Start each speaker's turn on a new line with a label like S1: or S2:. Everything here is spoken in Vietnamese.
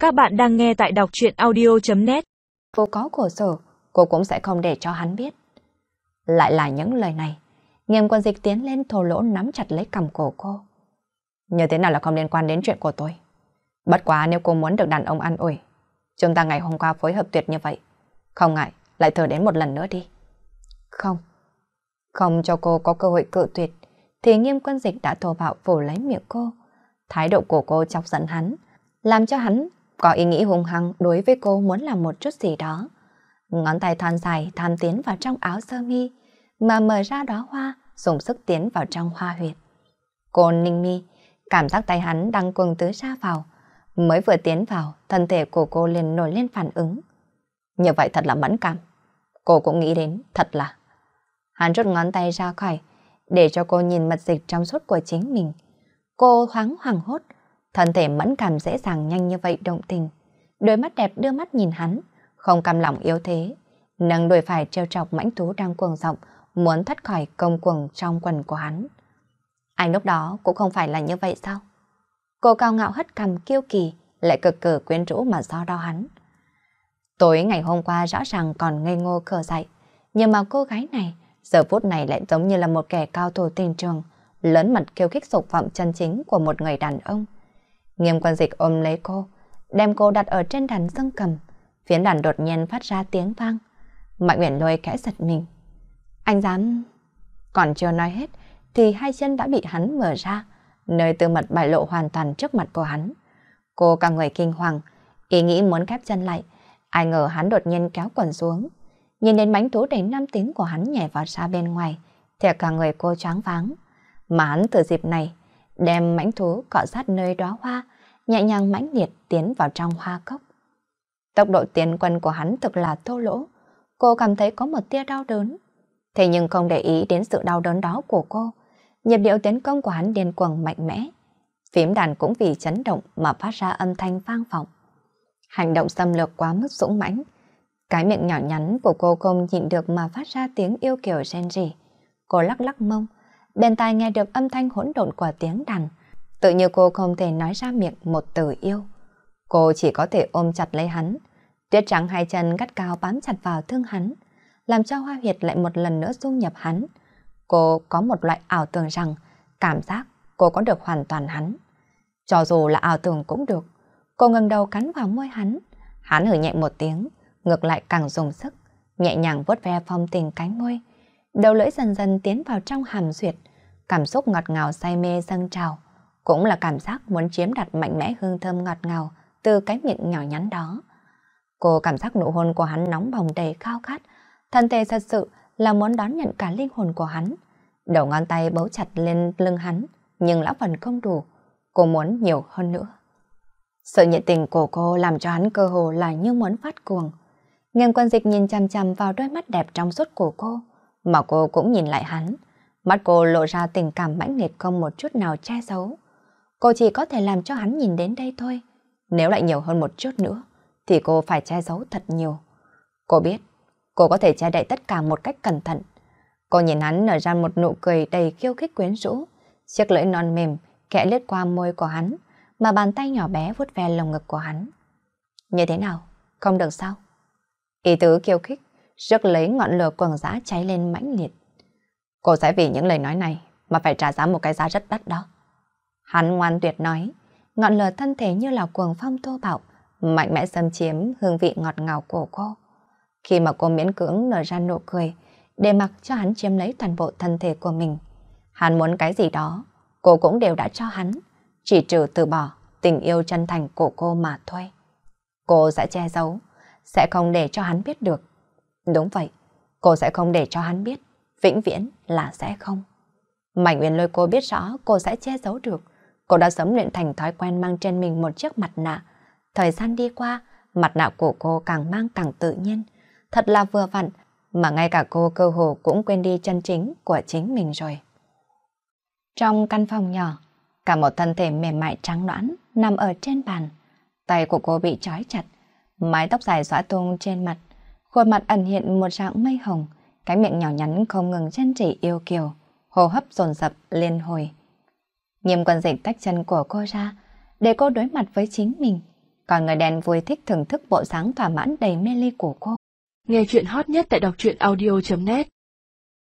S1: Các bạn đang nghe tại đọc truyện audio.net.
S2: Cô có khổ sở, cô cũng sẽ không để cho hắn biết. Lại là những lời này. Nghiêm Quân Dịch tiến lên thô lỗ nắm chặt lấy cằm cổ cô. Như thế nào là không liên quan đến chuyện của tôi. Bất quá nếu cô muốn được đàn ông an ủi, chúng ta ngày hôm qua phối hợp tuyệt như vậy. Không ngại, lại thử đến một lần nữa đi. Không cho cô có cơ hội cự tuyệt, thì Nghiêm Quân Dịch đã thô bạo phủ lấy miệng cô. Thái độ của cô chọc giận hắn, làm cho hắn có ý nghĩ hung hăng đối với cô muốn làm một chút gì đó. Ngón tay thon dài tham tiến vào trong áo sơ mi, mà mở ra đóa hoa, dùng sức tiến vào trong hoa huyệt. Cô ninh mi, cảm giác tay hắn đang cuồng tứ ra vào. Mới vừa tiến vào, thân thể của cô liền nổi lên phản ứng. Như vậy thật là mẫn cảm. Cô cũng nghĩ đến, thật là. Hắn rút ngón tay ra khỏi, để cho cô nhìn mật dịch trong suốt của chính mình. Cô thoáng hoảng hốt, thân thể mẫn cảm dễ dàng nhanh như vậy động tình. Đôi mắt đẹp đưa mắt nhìn hắn, không cam lòng yếu thế. Nâng đôi phải trêu chọc mãnh thú đang cuồng giọng, muốn thoát khỏi công cuồng trong quần của hắn. Anh lúc đó cũng không phải là như vậy sao? Cô cao ngạo hất cằm kiêu kỳ, lại cực cử quyến rũ mà do đo hắn. Tối ngày hôm qua rõ ràng còn ngây ngô khờ dại, nhưng mà cô gái này giờ phút này lại giống như là một kẻ cao thủ tình trường, lớn mật khiêu khích dục vọng chân chính của một người đàn ông. Nghiêm Quân Dịch ôm lấy cô, đem cô đặt ở trên đàn dương cầm. Phiến đàn đột nhiên phát ra tiếng vang. Mạnh Uyển Lôi khẽ giật mình. Anh dám... Còn chưa nói hết thì hai chân đã bị hắn mở ra, nơi tư mật bại lộ hoàn toàn trước mặt của hắn. Cô cả người kinh hoàng, ý nghĩ muốn khép chân lại. Ai ngờ hắn đột nhiên kéo quần xuống. Nhìn đến bánh thú đầy nam tính của hắn nhảy vào ra bên ngoài, thì cả người cô choáng váng. Mà hắn từ dịp này đem mãnh thú cọ sát nơi đóa hoa, nhẹ nhàng mãnh liệt tiến vào trong hoa cốc. Tốc độ tiến quân của hắn thực là thô lỗ. Cô cảm thấy có một tia đau đớn. Thế nhưng không để ý đến sự đau đớn đó của cô. Nhịp điệu tiến công của hắn điên cuồng mạnh mẽ. Phím đàn cũng vì chấn động mà phát ra âm thanh vang vọng. Hành động xâm lược quá mức dũng mãnh. Cái miệng nhỏ nhắn của cô không nhịn được mà phát ra tiếng yêu kiều rên rỉ. Cô lắc lắc mông, bên tai nghe được âm thanh hỗn độn của tiếng đàn. Tự như cô không thể nói ra miệng một từ yêu. Cô chỉ có thể ôm chặt lấy hắn. Tuyết trắng hai chân gắt cao bám chặt vào thương hắn, làm cho hoa huyệt lại một lần nữa dung nhập hắn. Cô có một loại ảo tưởng rằng cảm giác cô có được hoàn toàn hắn. Cho dù là ảo tưởng cũng được. Cô ngẩng đầu cắn vào môi hắn. Hắn hừ nhẹ một tiếng, ngược lại càng dùng sức, nhẹ nhàng vuốt ve phong tình cánh môi. Đầu lưỡi dần dần tiến vào trong hàm duyệt. Cảm xúc ngọt ngào say mê dâng trào, cũng là cảm giác muốn chiếm đặt mạnh mẽ hương thơm ngọt ngào từ cái miệng nhỏ nhắn đó. Cô cảm giác nụ hôn của hắn nóng bỏng đầy khao khát, thân thể thật sự là muốn đón nhận cả linh hồn của hắn. Đầu ngón tay bấu chặt lên lưng hắn, nhưng lão phần không đủ. Cô muốn nhiều hơn nữa. Sự nhiệt tình của cô làm cho hắn cơ hồ là như muốn phát cuồng. Nghiêm Quân Dịch nhìn chằm chằm vào đôi mắt đẹp trong suốt của cô, mà cô cũng nhìn lại hắn. Mắt cô lộ ra tình cảm mãnh liệt không một chút nào che giấu. Cô chỉ có thể làm cho hắn nhìn đến đây thôi. Nếu lại nhiều hơn một chút nữa, thì cô phải che giấu thật nhiều. Cô biết, cô có thể che đậy tất cả một cách cẩn thận. Cô nhìn hắn nở ra một nụ cười đầy khiêu khích quyến rũ. Chiếc lưỡi non mềm khẽ lướt qua môi của hắn, mà bàn tay nhỏ bé vuốt ve lồng ngực của hắn. Như thế nào? Không được sao? Ý tứ khiêu khích, rước lấy ngọn lửa quầng dã cháy lên mãnh liệt. Cô sẽ vì những lời nói này mà phải trả giá một cái giá rất đắt đó. Hắn ngoan tuyệt nói, ngọn lửa thân thể như là cuồng phong thô bạo, mạnh mẽ xâm chiếm hương vị ngọt ngào của cô. Khi mà cô miễn cưỡng nở ra nụ cười, để mặc cho hắn chiếm lấy toàn bộ thân thể của mình. Hắn muốn cái gì đó, cô cũng đều đã cho hắn, chỉ trừ từ bỏ tình yêu chân thành của cô mà thôi. Cô sẽ che giấu, sẽ không để cho hắn biết được. Đúng vậy, cô sẽ không để cho hắn biết, vĩnh viễn là sẽ không. Mạnh Uyển Lôi cô biết rõ cô sẽ che giấu được. Cô đã sớm luyện thành thói quen mang trên mình một chiếc mặt nạ. Thời gian đi qua, mặt nạ của cô càng mang càng tự nhiên. Thật là vừa vặn, mà ngay cả cô cơ hồ cũng quên đi chân chính của chính mình rồi. Trong căn phòng nhỏ, cả một thân thể mềm mại trắng nõn nằm ở trên bàn. Tay của cô bị trói chặt, mái tóc dài xõa tung trên mặt, khuôn mặt ẩn hiện một dạng mây hồng, cái miệng nhỏ nhắn không ngừng rên rỉ yêu kiều, hô hấp dồn dập liên hồi. Nghiêm Quân Dịch tách chân của cô ra, để cô đối mặt với chính mình. còn người đàn vui thích thưởng thức bộ dáng thỏa mãn đầy mê ly của cô.
S1: Nghe chuyện hot nhất tại đọc truyện audio.net